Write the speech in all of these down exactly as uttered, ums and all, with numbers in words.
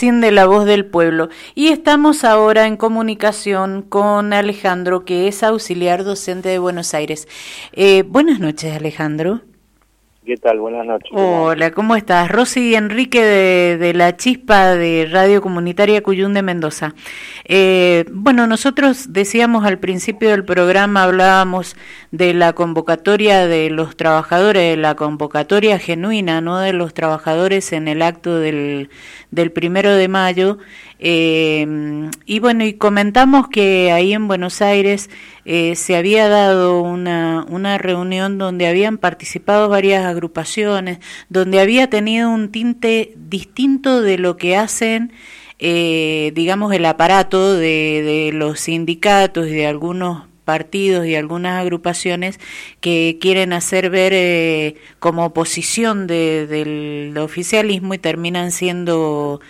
de La Voz del Pueblo. Y estamos ahora en comunicación con Alejandro, que es auxiliar docente de Buenos Aires. Eh, buenas noches, Alejandro. ¿Qué tal? Buenas noches. Hola, ¿cómo estás? Rosy y Enrique de, de La Chispa de Radio Comunitaria Cuyún de Mendoza. Eh, bueno, nosotros decíamos al principio del programa, hablábamos de la convocatoria de los trabajadores, de la convocatoria genuina, ¿no?, de los trabajadores en el acto del, del primero de mayo. Eh, y bueno, y comentamos que ahí en Buenos Aires eh, se había dado una, una reunión donde habían participado varias agrupaciones, donde había tenido un tinte distinto de lo que hacen, eh, digamos, el aparato de, de los sindicatos y de algunos partidos y algunas agrupaciones que quieren hacer ver eh, como oposición de, del oficialismo y terminan siendo...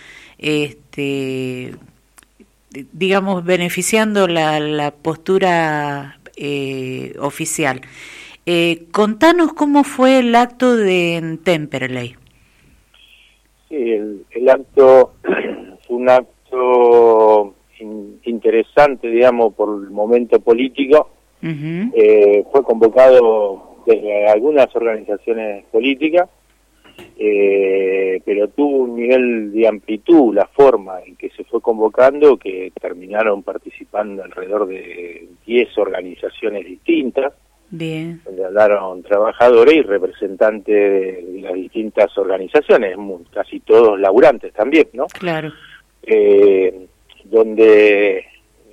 este digamos beneficiando la, la postura eh, oficial. Eh, contanos cómo fue el acto de en Temperley. Sí, el, el acto fue un acto in, interesante, digamos, por el momento político. Uh-huh. Eh, fue convocado desde algunas organizaciones políticas, Eh, pero tuvo un nivel de amplitud, la forma en que se fue convocando, que terminaron participando alrededor de diez organizaciones distintas. Bien. Donde hablaron trabajadores y representantes de las distintas organizaciones, casi todos laburantes también, ¿no? Claro. Eh, donde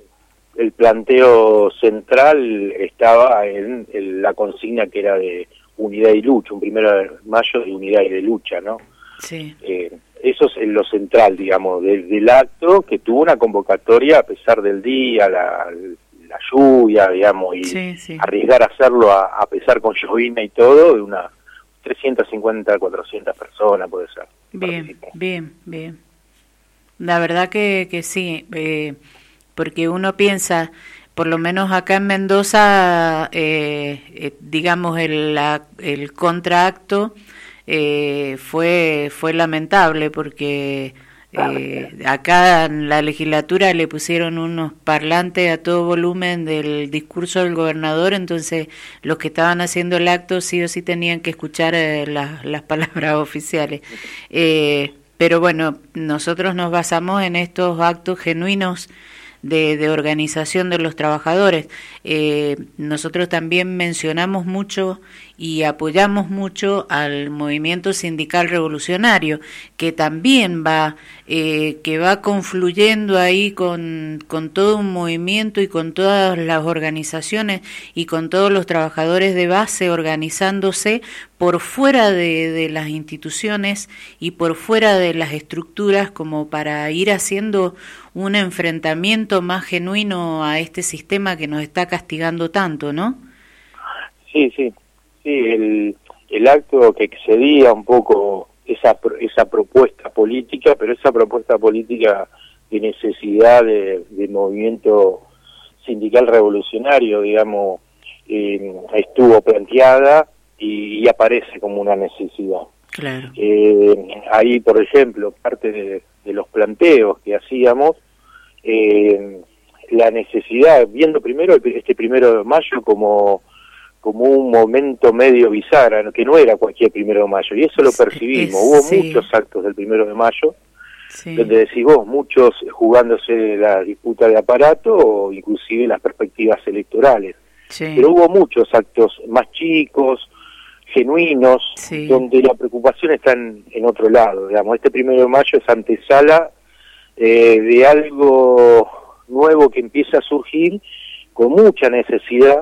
el planteo central estaba en, en la consigna que era de unidad y lucha, un primero de mayo de unidad y de lucha, ¿no? Sí. Eh, eso es lo central, digamos, del, del acto, que tuvo una convocatoria a pesar del día, la, la lluvia, digamos, y sí, sí. arriesgar a hacerlo a, a pesar con llovina y todo, de unas trescientas cincuenta, cuatrocientas personas, puede ser. Bien, participó. bien, bien. La verdad que, que sí, eh, porque uno piensa... Por lo menos acá en Mendoza, eh, eh, digamos, el, la, el contraacto eh, fue fue lamentable porque eh, acá en la legislatura le pusieron unos parlantes a todo volumen del discurso del gobernador, entonces los que estaban haciendo el acto sí o sí tenían que escuchar eh, la, las palabras oficiales. Eh, pero bueno, nosotros nos basamos en estos actos genuinos De, de organización de los trabajadores. Eh, nosotros también mencionamos mucho y apoyamos mucho al movimiento sindical revolucionario, que también va, eh, que va confluyendo ahí con, con todo un movimiento y con todas las organizaciones y con todos los trabajadores de base organizándose por fuera de, de las instituciones y por fuera de las estructuras, como para ir haciendo un enfrentamiento más genuino a este sistema que nos está castigando tanto, ¿no? Sí, sí, sí, el, el acto que excedía un poco esa esa propuesta política, pero esa propuesta política de necesidad de, de movimiento sindical revolucionario, digamos, eh, estuvo planteada y, y aparece como una necesidad. Claro. Eh, ahí, por ejemplo, parte de, de los planteos que hacíamos, eh, la necesidad, viendo primero este primero de mayo como como un momento medio bisagra, que no era cualquier primero de mayo, y eso lo percibimos. Es, Hubo sí. muchos actos del primero de mayo, sí. donde decís vos, muchos jugándose la disputa de aparato o inclusive las perspectivas electorales. Sí. Pero hubo muchos actos más chicos, genuinos, sí. donde la preocupación está en, en otro lado. Digamos, este primero de mayo es antesala eh, de algo nuevo que empieza a surgir con mucha necesidad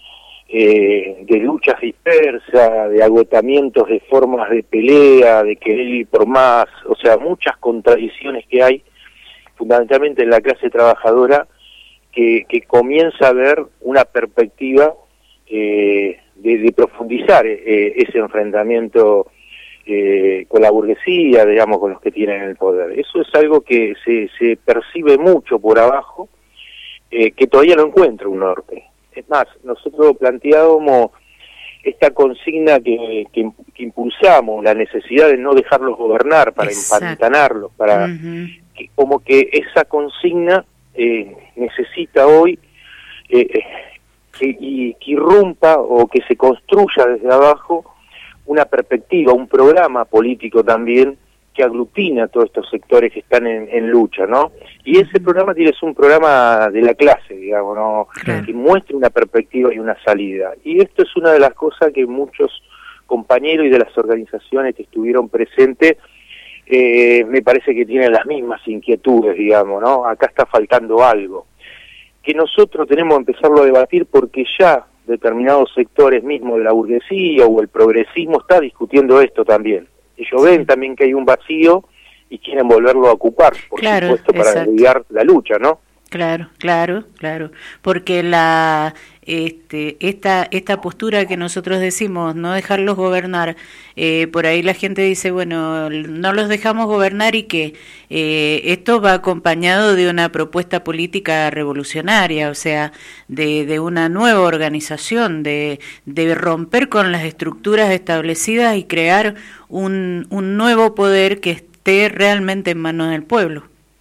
eh, de luchas dispersas, de agotamientos de formas de pelea, de querer ir por más, o sea, muchas contradicciones que hay, fundamentalmente en la clase trabajadora, que, que comienza a ver una perspectiva eh, de, de profundizar eh, ese enfrentamiento eh, con la burguesía, digamos, con los que tienen el poder. Eso es algo que se, se percibe mucho por abajo, eh, que todavía no encuentra un norte. Es más, nosotros planteábamos esta consigna que, que, que impulsamos, la necesidad de no dejarlos gobernar, para Exacto. empantanarlos, para uh-huh. como que esa consigna eh, necesita hoy eh, que, y, que irrumpa o que se construya desde abajo una perspectiva, un programa político también que aglutina a todos estos sectores que están en, en lucha, ¿no? Y ese programa tiene es un programa de la clase, digamos, ¿no? Claro. Que muestre una perspectiva y una salida. Y esto es una de las cosas que muchos compañeros y de las organizaciones que estuvieron presentes eh, me parece que tienen las mismas inquietudes, digamos, ¿no? Acá está faltando algo que nosotros tenemos que empezarlo a debatir, porque ya determinados sectores mismos de la burguesía o el progresismo está discutiendo esto también. Ellos ven también que hay un vacío y quieren volverlo a ocupar, por claro, supuesto, para desviar la lucha, ¿no? Claro, claro, claro, porque la este esta esta postura que nosotros decimos, no dejarlos gobernar, eh, por ahí la gente dice, bueno, no los dejamos gobernar y que eh, esto va acompañado de una propuesta política revolucionaria, o sea, de, de una nueva organización, de, de romper con las estructuras establecidas y crear un, un nuevo poder que esté realmente en manos del pueblo.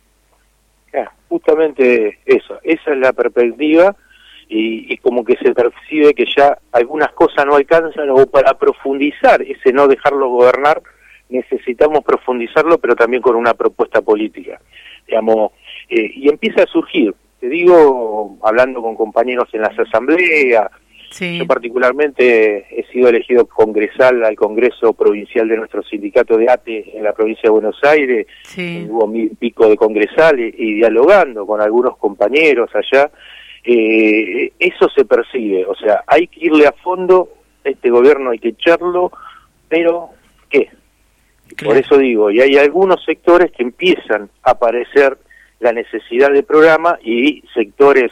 Justamente eso, esa es la perspectiva y, y como que se percibe que ya algunas cosas no alcanzan, o para profundizar ese no dejarlo gobernar necesitamos profundizarlo, pero también con una propuesta política, digamos, eh, y empieza a surgir, te digo, hablando con compañeros en las asambleas. Sí. Yo particularmente he sido elegido congresal al Congreso Provincial de nuestro sindicato de A T E en la provincia de Buenos Aires. Sí. Hubo mil pico de congresales y dialogando con algunos compañeros allá, eh, eso se percibe, o sea, hay que irle a fondo, este gobierno hay que echarlo, pero ¿qué? Claro. Por eso digo, y hay algunos sectores que empiezan a aparecer la necesidad de programa y sectores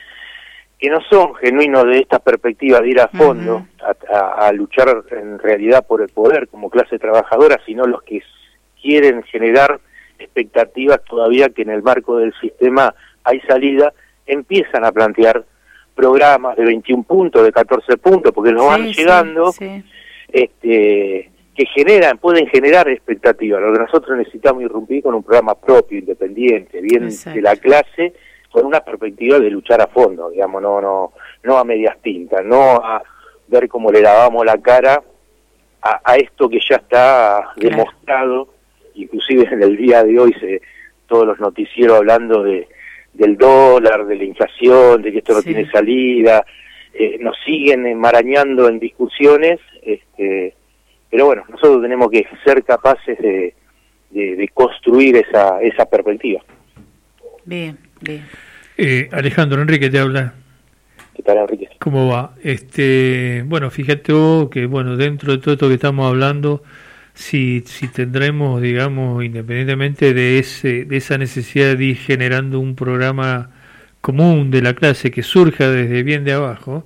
que no son genuinos de esta perspectiva de ir a fondo, uh-huh. a, a, a luchar en realidad por el poder como clase trabajadora, sino los que quieren generar expectativas todavía que en el marco del sistema hay salida, empiezan a plantear programas de veintiún puntos, de catorce puntos, porque nos sí, van llegando, sí, sí. este que generan, pueden generar expectativas. Lo que nosotros necesitamos irrumpir con un programa propio, independiente, bien Exacto. de la clase, con una perspectiva de luchar a fondo, digamos, no no no a medias tintas, no a ver cómo le lavamos la cara a, a esto que ya está claro. demostrado, inclusive en el día de hoy se todos los noticieros hablando de del dólar, de la inflación, de que esto no sí. tiene salida, eh, nos siguen enmarañando en discusiones, este, pero bueno, nosotros tenemos que ser capaces de, de, de construir esa esa perspectiva. Bien. Bien. Eh, Alejandro, Enrique te habla. ¿Qué tal, Enrique? ¿Cómo va? Este, bueno, fíjate vos que bueno, dentro de todo esto que estamos hablando, si si tendremos, digamos, independientemente de ese de esa necesidad de ir generando un programa común de la clase que surja desde bien de abajo,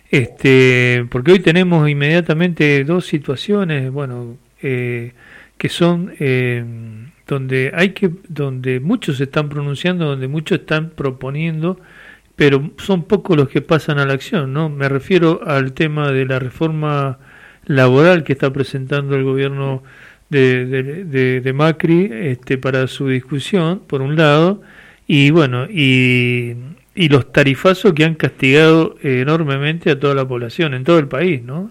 este, porque hoy tenemos inmediatamente dos situaciones, bueno, eh, que son eh, donde hay que donde muchos se están pronunciando, donde muchos están proponiendo, pero son pocos los que pasan a la acción, ¿no? Me refiero al tema de la reforma laboral que está presentando el gobierno de, de, de, de Macri este, para su discusión, por un lado, y bueno, y, y los tarifazos que han castigado eh, enormemente a toda la población en todo el país, ¿no?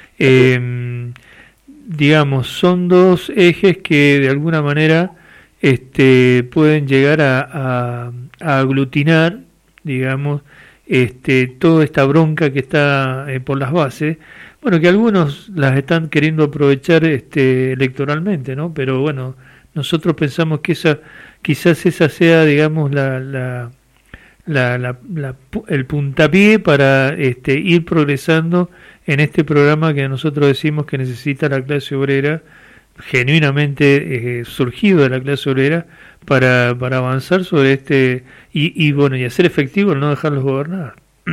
Eh, digamos, son dos ejes que de alguna manera este, pueden llegar a, a, a aglutinar, digamos, este, toda esta bronca que está eh, por las bases, bueno, que algunos las están queriendo aprovechar este, electoralmente, ¿no? Pero bueno, nosotros pensamos que esa, quizás esa sea, digamos, la, la, la, la, la el puntapié para este, ir progresando en este programa que nosotros decimos que necesita la clase obrera, genuinamente eh, surgido de la clase obrera, para, para avanzar sobre este, y, y bueno, y hacer efectivo el no dejarlos gobernar.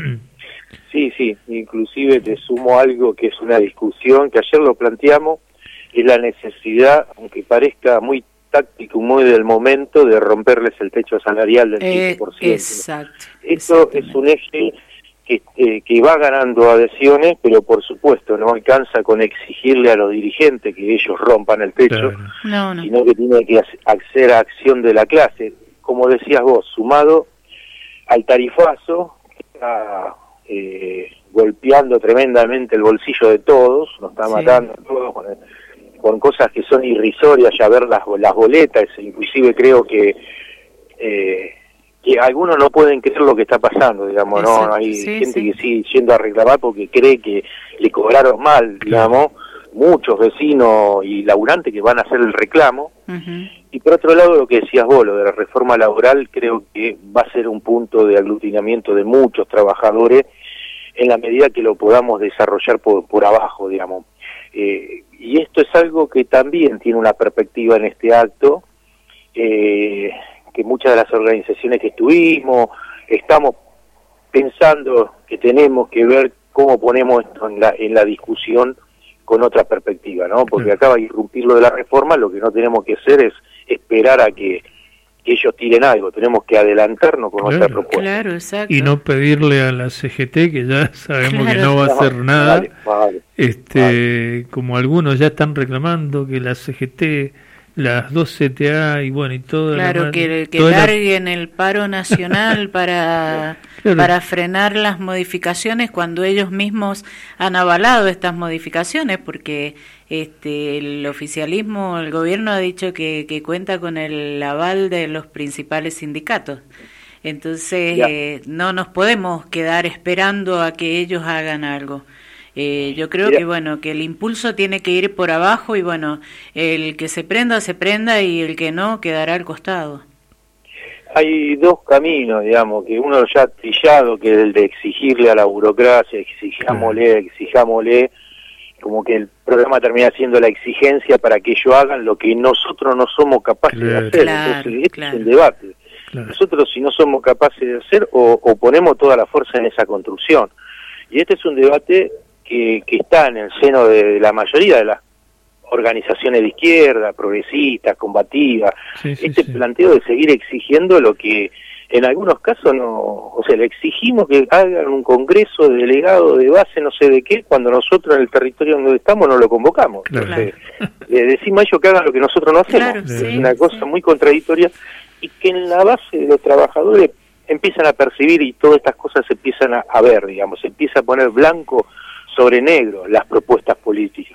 Sí, sí, inclusive te sumo algo que es una discusión, que ayer lo planteamos, es la necesidad, aunque parezca muy táctico, muy del momento, de romperles el techo salarial del quince por ciento. Eh, exacto. Eso es un eje que que, eh, que va ganando adhesiones, pero por supuesto no alcanza con exigirle a los dirigentes que ellos rompan el techo, claro. no, no. sino que tiene que hacer acción de la clase, como decías vos, sumado al tarifazo que está eh, golpeando tremendamente el bolsillo de todos, nos está sí. matando a todos con, el, con cosas que son irrisorias, ya ver las, las boletas, inclusive creo que eh, que algunos no pueden creer lo que está pasando, digamos, Exacto. ¿no? Hay sí, gente sí. que sigue yendo a reclamar porque cree que le cobraron mal, digamos, muchos vecinos y laburantes que van a hacer el reclamo. Uh-huh. Y por otro lado, lo que decías vos, lo de la reforma laboral, creo que va a ser un punto de aglutinamiento de muchos trabajadores en la medida que lo podamos desarrollar por, por abajo, digamos. Eh, y esto es algo que también tiene una perspectiva en este acto, eh, que muchas de las organizaciones que estuvimos, estamos pensando que tenemos que ver cómo ponemos esto en la, en la discusión con otra perspectiva, ¿no? Porque sí. acaba de irrumpir lo de la reforma, lo que no tenemos que hacer es esperar a que, que ellos tiren algo, tenemos que adelantarnos con claro. otra propuesta. Claro, exacto. Y no pedirle a la C G T, que ya sabemos claro. que no va a hacer nada, vale, vale, este vale. como algunos ya están reclamando que la C G T... las dos C T A y bueno y todo claro la, que, que larguen la... el paro nacional para claro. para frenar las modificaciones cuando ellos mismos han avalado estas modificaciones, porque este el oficialismo, el gobierno ha dicho que, que cuenta con el aval de los principales sindicatos, entonces eh, no nos podemos quedar esperando a que ellos hagan algo. Eh, yo creo Mira. que bueno que el impulso tiene que ir por abajo y bueno, el que se prenda se prenda y el que no quedará al costado. Hay dos caminos, digamos, que uno ya trillado, que es el de exigirle a la burocracia, exijámosle, exijámosle, como que el programa termina siendo la exigencia para que ellos hagan lo que nosotros no somos capaces claro. de hacer. Claro, Entonces, este claro. es el debate. Claro. Nosotros si no somos capaces de hacer, o, o ponemos toda la fuerza en esa construcción. Y este es un debate que, que está en el seno de la mayoría de las organizaciones de izquierda, progresistas, combativas, sí, sí, este sí. planteo de seguir exigiendo lo que en algunos casos no, o sea, le exigimos que hagan un congreso de delegado de base, no sé de qué, cuando nosotros en el territorio donde estamos no lo convocamos. Claro. Entonces, le decimos a ellos que hagan lo que nosotros no hacemos. Claro, es sí, una cosa sí. muy contradictoria y que en la base de los trabajadores empiezan a percibir y todas estas cosas se empiezan a, a ver, digamos, se empieza a poner blanco sobre negro las propuestas políticas.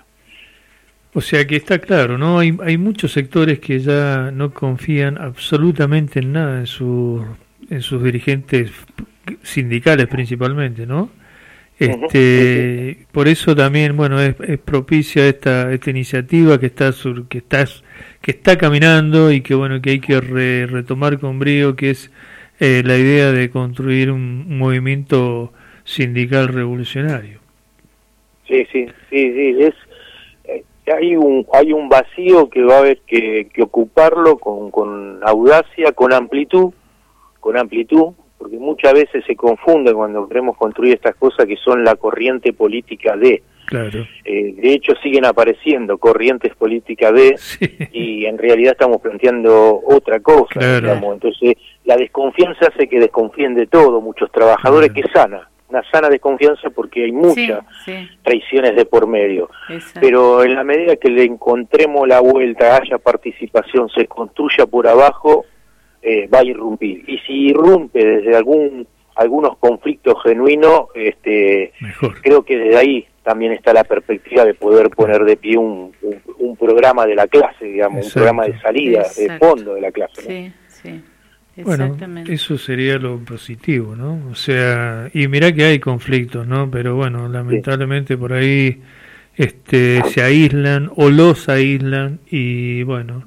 O sea que está claro, ¿no? Hay, hay muchos sectores que ya no confían absolutamente en nada en, su, en sus dirigentes sindicales principalmente, ¿no? Este, uh-huh. Por eso también, bueno, es, es propicia esta esta iniciativa que está sur, que está que está caminando y que bueno que hay que re, retomar con brío, que es eh, la idea de construir un, un movimiento sindical revolucionario. Sí, sí, sí, sí, es eh, hay un hay un vacío que va a haber que, que ocuparlo con, con audacia, con amplitud, con amplitud, porque muchas veces se confunde cuando queremos construir estas cosas que son la corriente política de. Claro. Eh, de hecho siguen apareciendo corrientes políticas de sí. y en realidad estamos planteando otra cosa, claro. digamos. Entonces la desconfianza hace que desconfíen de todo, muchos trabajadores, claro. que sana. Una sana desconfianza porque hay muchas sí, sí. traiciones de por medio. Exacto. Pero en la medida que le encontremos la vuelta, haya participación, se construya por abajo, eh, va a irrumpir. Y si irrumpe desde algún algunos conflictos genuinos, este, Mejor. creo que desde ahí también está la perspectiva de poder poner de pie un, un, un programa de la clase, digamos, Exacto. un programa de salida, Exacto. de fondo de la clase. ¿no? Sí, sí. Bueno, eso sería lo positivo, ¿no? O sea, y mirá que hay conflictos, ¿no? Pero bueno, lamentablemente sí. por ahí este se aíslan o los aíslan y bueno,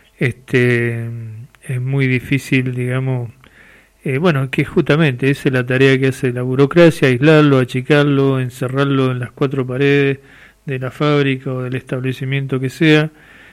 este es muy difícil, digamos, eh, bueno, que justamente esa es la tarea que hace la burocracia, aislarlo, achicarlo, encerrarlo en las cuatro paredes de la fábrica o del establecimiento que sea.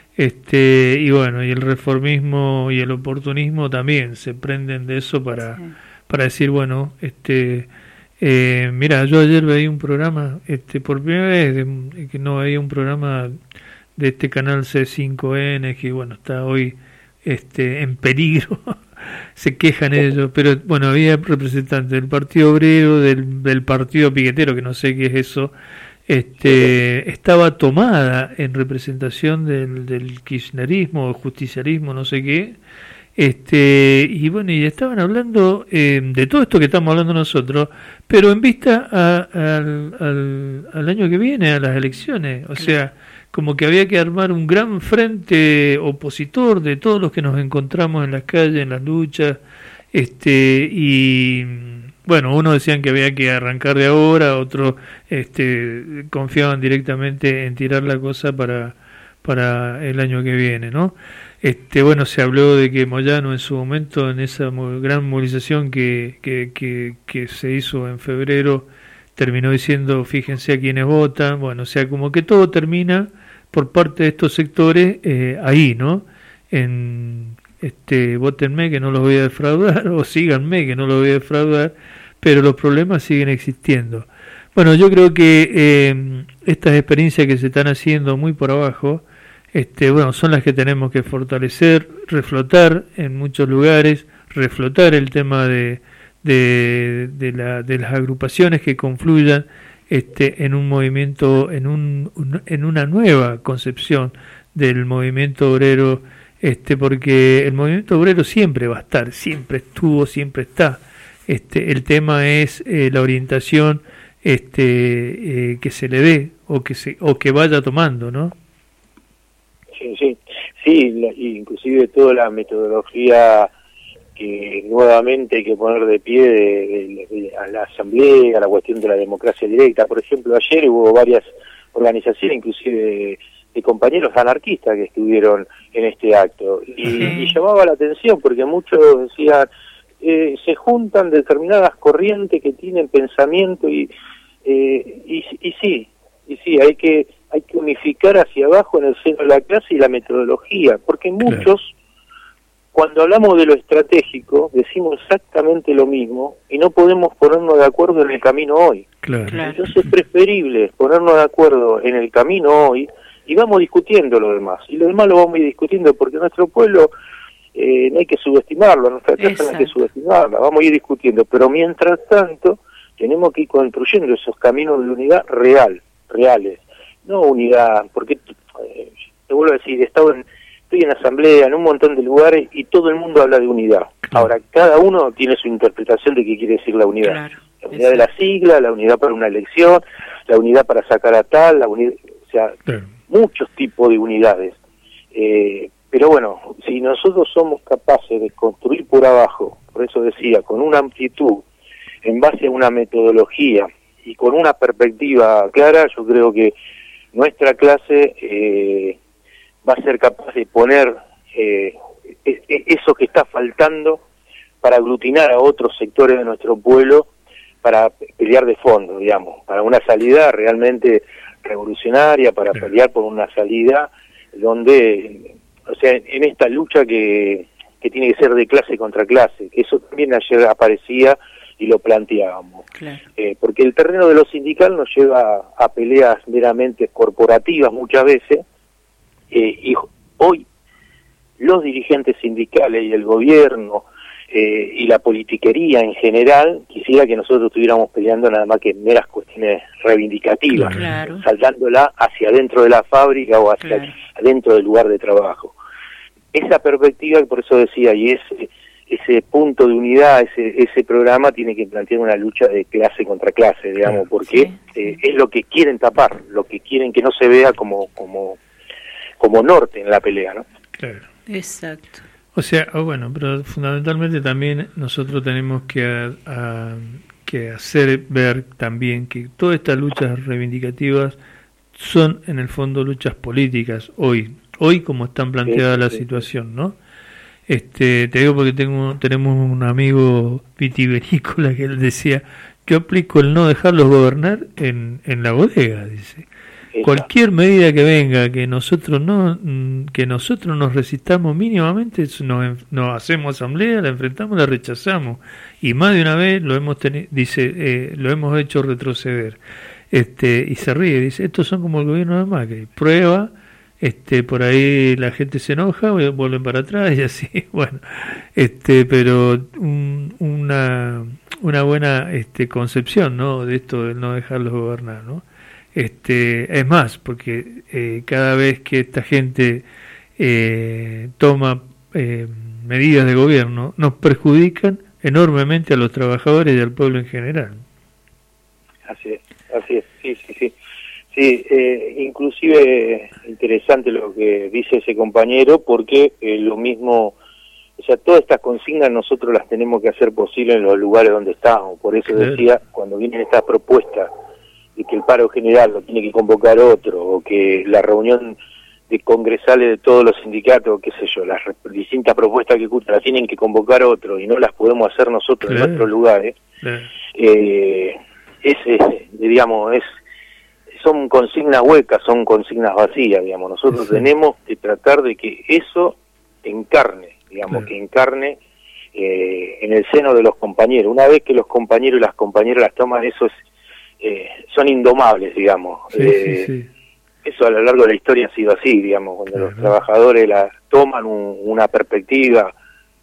Este y bueno, y el reformismo y el oportunismo también se prenden de eso para sí. para decir, bueno, este eh, mira, yo ayer veía un programa, este por primera vez de, que no veía un programa de este canal C cinco N que bueno, está hoy este en peligro, se quejan ellos, pero bueno, había representantes del Partido Obrero, del, del Partido Piquetero, que no sé qué es eso, este estaba tomada en representación del, del kirchnerismo o justiciarismo, no sé qué, este y bueno, y estaban hablando eh, de todo esto que estamos hablando nosotros, pero en vista a, a, al, al, al año que viene, a las elecciones, o sea, como que había que armar un gran frente opositor de todos los que nos encontramos en las calles, en las luchas, este y bueno, unos decían que había que arrancar de ahora, otros este, confiaban directamente en tirar la cosa para, para el año que viene, ¿no? Este, bueno, se habló de que Moyano en su momento, en esa gran movilización que, que, que, que se hizo en febrero, terminó diciendo, fíjense a quienes votan, bueno, o sea, como que todo termina por parte de estos sectores eh, ahí, ¿no? En... Este, vótenme que no los voy a defraudar, o síganme que no los voy a defraudar, pero los problemas siguen existiendo. Bueno, yo creo que eh, estas experiencias que se están haciendo muy por abajo, este, bueno, son las que tenemos que fortalecer, reflotar en muchos lugares, reflotar el tema de, de, de, la, de las agrupaciones que confluyan este, en un movimiento, en, un, un, en una nueva concepción del movimiento obrero. Este, porque el movimiento obrero siempre va a estar, siempre estuvo, siempre está. Este, el tema es eh, la orientación este, eh, que se le dé o que se o que vaya tomando, ¿no? Sí, sí, sí, la, inclusive toda la metodología que nuevamente hay que poner de pie de, de, de, a la asamblea, a la cuestión de la democracia directa. Por ejemplo, ayer hubo varias organizaciones, inclusive de, de compañeros anarquistas que estuvieron en este acto y, sí. y llamaba la atención porque muchos decían eh, se juntan determinadas corrientes que tienen pensamiento y, eh, y y sí y sí hay que hay que unificar hacia abajo en el seno de la clase y la metodología, porque muchos claro. cuando hablamos de lo estratégico decimos exactamente lo mismo y no podemos ponernos de acuerdo en el camino hoy. Claro. Entonces es preferible ponernos de acuerdo en el camino hoy y vamos discutiendo lo demás, y lo demás lo vamos a ir discutiendo porque nuestro pueblo eh, no hay que subestimarlo, nuestra casa no hay que subestimarla, vamos a ir discutiendo, pero mientras tanto tenemos que ir construyendo esos caminos de unidad real, reales, no unidad, porque eh, te vuelvo a decir, he estado en, estoy en asamblea, en un montón de lugares y todo el mundo habla de unidad, ahora cada uno tiene su interpretación de qué quiere decir la unidad, claro, la unidad exacto. de la sigla, la unidad para una elección, la unidad para sacar a tal, la unidad, o sea... Claro. muchos tipos de unidades, eh, pero bueno, si nosotros somos capaces de construir por abajo, por eso decía, con una amplitud, en base a una metodología y con una perspectiva clara, yo creo que nuestra clase eh, va a ser capaz de poner eh, eso que está faltando para aglutinar a otros sectores de nuestro pueblo, para pelear de fondo, digamos, para una salida realmente revolucionaria, para pelear por una salida donde, o sea, en esta lucha que, que tiene que ser de clase contra clase, que eso también ayer aparecía y lo planteábamos. Claro. Eh, porque el terreno de lo sindical nos lleva a, a peleas meramente corporativas muchas veces, eh, y hoy los dirigentes sindicales y el gobierno eh, y la politiquería en general quisiera que nosotros estuviéramos peleando nada más que meras cuestiones reivindicativas, claro. saltándola hacia adentro de la fábrica o hacia claro. adentro del lugar de trabajo. Esa perspectiva, por eso decía, y ese ese punto de unidad, ese ese programa tiene que plantear una lucha de clase contra clase, digamos, porque sí, eh, sí. es lo que quieren tapar, lo que quieren que no se vea como como como norte en la pelea, ¿no? Claro. Exacto. O sea, oh, bueno, pero fundamentalmente también nosotros tenemos que, a, a, que hacer ver también que todas estas luchas reivindicativas son en el fondo luchas políticas hoy, hoy como están planteada sí, la sí. situación, ¿no? Este, te digo porque tengo tenemos un amigo vitivinícola que él decía, yo aplico el no dejarlos gobernar en, en la bodega, dice. Esa. Cualquier medida que venga que nosotros no que nosotros nos resistamos mínimamente, nos, nos hacemos asamblea, la enfrentamos, la rechazamos, y más de una vez lo hemos tenido, dice, eh, lo hemos hecho retroceder. Este, y se ríe, dice, estos son como el gobierno de Macri, prueba este, por ahí la gente se enoja, vuelven para atrás y así, bueno, este, pero un, una, una buena este, concepción, ¿no? De esto de no dejarlos gobernar, ¿no? Este, es más, porque eh, cada vez que esta gente eh, toma eh, medidas de gobierno, nos perjudican enormemente a los trabajadores y al pueblo en general. Así es, así es, sí, sí, sí. Sí, eh, inclusive interesante lo que dice ese compañero, porque eh, lo mismo, o sea, todas estas consignas nosotros las tenemos que hacer posible en los lugares donde estamos. Por eso claro. decía, cuando vienen estas propuestas de que el paro general lo tiene que convocar otro, o que la reunión de congresales de todos los sindicatos, qué sé yo, las distintas propuestas que escuchan las tienen que convocar otro y no las podemos hacer nosotros claro. en nuestros lugares, claro. eh, es, es, digamos, es son consignas huecas, son consignas vacías, digamos. Nosotros sí. tenemos que tratar de que eso encarne, digamos, claro. que encarne eh, en el seno de los compañeros. Una vez que los compañeros y las compañeras las toman, eso es, eh, son indomables, digamos. Sí, eh, sí, sí. Eso a lo largo de la historia ha sido así, digamos, cuando claro. los trabajadores la toman un, una perspectiva,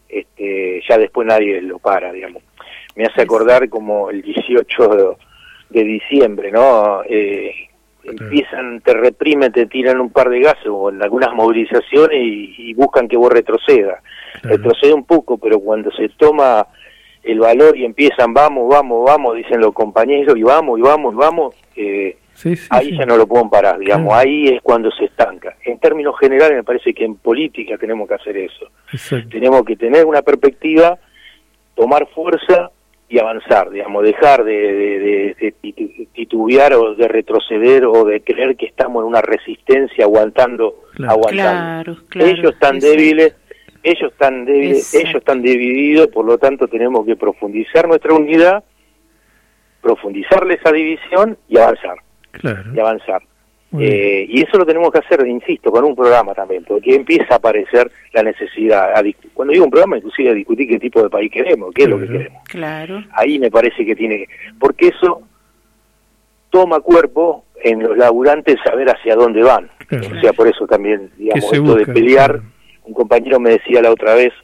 este, ya después nadie lo para, digamos. Me hace acordar como el dieciocho de diciembre, ¿no? Eh, empiezan, te reprimen, te tiran un par de gases o en algunas movilizaciones y, y buscan que vos retrocedas. Claro. Retrocede un poco, pero cuando se toma el valor y empiezan, vamos, vamos, vamos, dicen los compañeros, y vamos, y vamos, y vamos, eh, sí, sí, ahí sí. ya no lo pueden parar, digamos, claro. ahí es cuando se estanca. En términos generales me parece que en política tenemos que hacer eso. Exacto. Tenemos que tener una perspectiva, tomar fuerza y avanzar, digamos, dejar de, de, de, de titubear o de retroceder o de creer que estamos en una resistencia aguantando, claro. aguantando. Claro, claro, ellos están débiles, sí. ellos están débiles, Exacto. ellos están divididos, por lo tanto tenemos que profundizar nuestra unidad, profundizarle esa división y avanzar, claro. y avanzar. Eh, y eso lo tenemos que hacer, insisto, con un programa también, porque empieza a aparecer la necesidad, a cuando digo un programa, inclusive a discutir qué tipo de país queremos, qué claro. es lo que queremos. Claro. Ahí me parece que tiene que, porque eso toma cuerpo en los laburantes saber hacia dónde van. Claro. O sea, por eso también, digamos, esto busca, de pelear, claro. un compañero me decía la otra vez,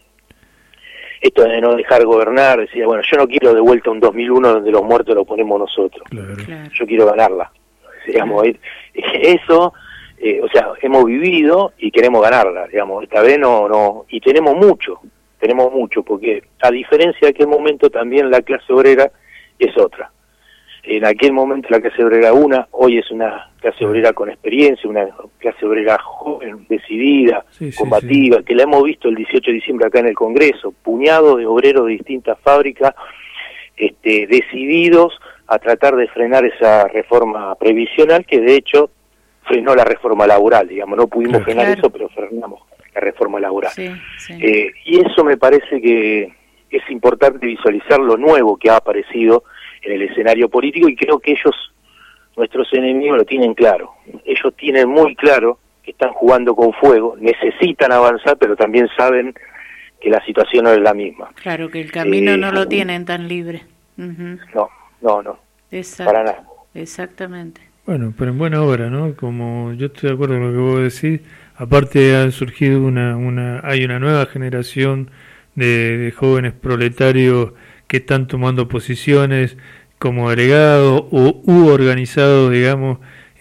esto de no dejar gobernar, decía, bueno, yo no quiero de vuelta un dos mil uno donde los muertos los ponemos nosotros, claro. Claro. yo quiero ganarla. Digamos, claro. eso, eh, o sea, hemos vivido y queremos ganarla, digamos, esta vez no, no, y tenemos mucho, tenemos mucho, porque a diferencia de aquel momento también la clase obrera es otra. En aquel momento la clase obrera era una, hoy es una clase obrera con experiencia, una clase obrera joven, decidida, sí, combativa, sí, sí. que la hemos visto el dieciocho de diciembre acá en el Congreso, puñados de obreros de distintas fábricas, este, decididos a tratar de frenar esa reforma previsional que de hecho frenó la reforma laboral, digamos, no pudimos claro, frenar claro. eso, pero frenamos la reforma laboral. Sí, sí. Eh, y eso me parece que es importante visualizar lo nuevo que ha aparecido en el escenario político y creo que ellos, nuestros enemigos, lo tienen claro. Ellos tienen muy claro que están jugando con fuego, necesitan avanzar, pero también saben que la situación no es la misma. Claro, que el camino eh, no lo tienen tan libre. Uh-huh. No. No, no, Exacto, para nada. Exactamente. Bueno, pero en buena hora, ¿no? Como yo estoy de acuerdo con lo que vos decís, aparte ha surgido una, una hay una nueva generación de, de jóvenes proletarios que están tomando posiciones como agregados o u organizados, digamos,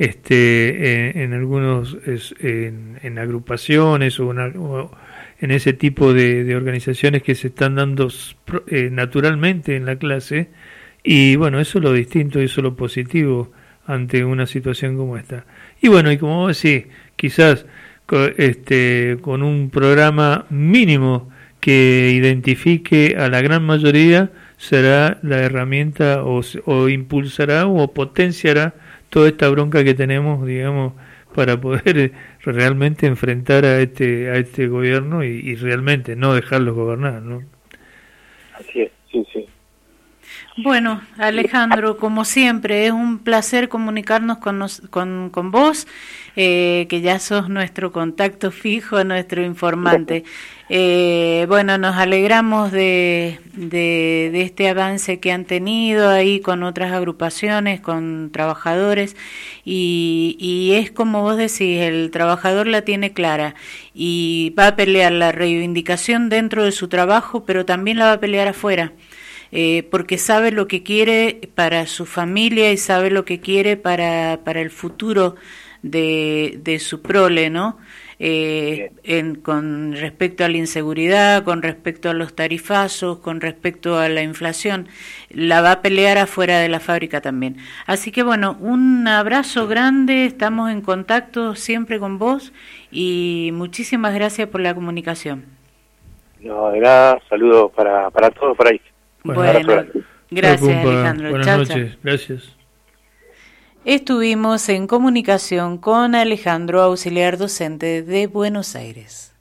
este, en, en algunos, es, en, en agrupaciones o, una, o en ese tipo de, de organizaciones que se están dando eh, naturalmente en la clase. Y bueno, eso es lo distinto y eso es lo positivo ante una situación como esta. Y bueno, y como vos decís, quizás este, con un programa mínimo que identifique a la gran mayoría, será la herramienta o, o impulsará o potenciará toda esta bronca que tenemos, digamos, para poder realmente enfrentar a este a este gobierno y, y realmente no dejarlos gobernar, ¿no? Así es, sí, sí. Bueno, Alejandro, como siempre, es un placer comunicarnos con, nos, con, con vos, eh, que ya sos nuestro contacto fijo, nuestro informante. Eh, bueno, nos alegramos de, de, de este avance que han tenido ahí con otras agrupaciones, con trabajadores, y, y es como vos decís, el trabajador la tiene clara y va a pelear la reivindicación dentro de su trabajo, pero también la va a pelear afuera. Eh, porque sabe lo que quiere para su familia y sabe lo que quiere para, para el futuro de, de su prole, ¿no? Eh, en, con respecto a la inseguridad, con respecto a los tarifazos, con respecto a la inflación, la va a pelear afuera de la fábrica también. Así que bueno, un abrazo grande, estamos en contacto siempre con vos y muchísimas gracias por la comunicación. No, de nada, saludos para, para todos por ahí. Bueno, bueno gracias Alejandro. Buenas chao, noches, chao. Gracias. Estuvimos en comunicación con Alejandro, auxiliar docente de Buenos Aires.